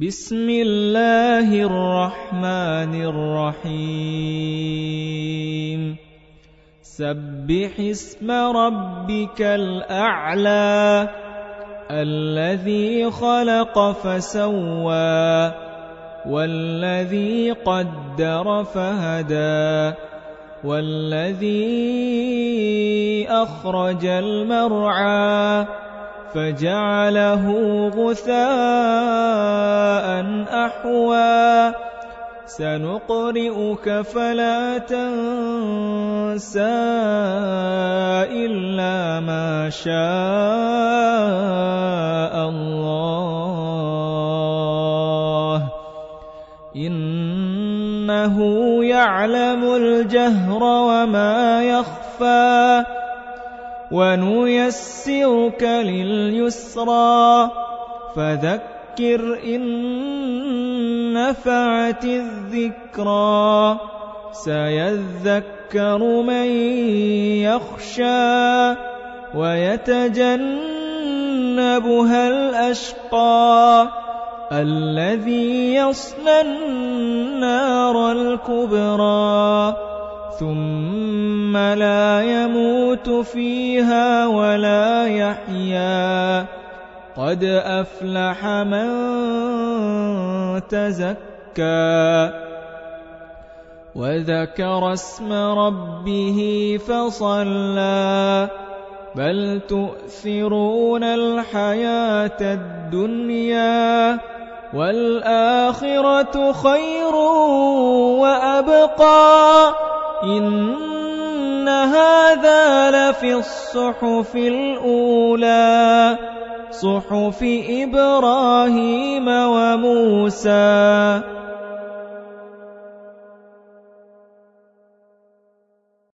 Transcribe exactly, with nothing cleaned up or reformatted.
بسم الله الرحمن الرحيم سبح اسم ربك الأعلى الذي خلق فسوى والذي قدر فهدى والذي أخرج المرعى فجعله غثاء أحوى سنقرئك فلا تنسى إلا ما شاء الله إنه يعلم الجهر وما يخفى ونيسرك لليسرى فذكر إن نفعت الذكرى سيذكر من يخشى ويتجنبها الأشقى الذي يصلى النار الكبرى ثم لا يموت فيها ولا يحيا قد أفلح من تزكى وذكر اسم ربه فصلى بل تؤثرون الحياة الدنيا والآخرة خير وأبقى إن هذا لفي الصحف الأولى صحف إبراهيم وموسى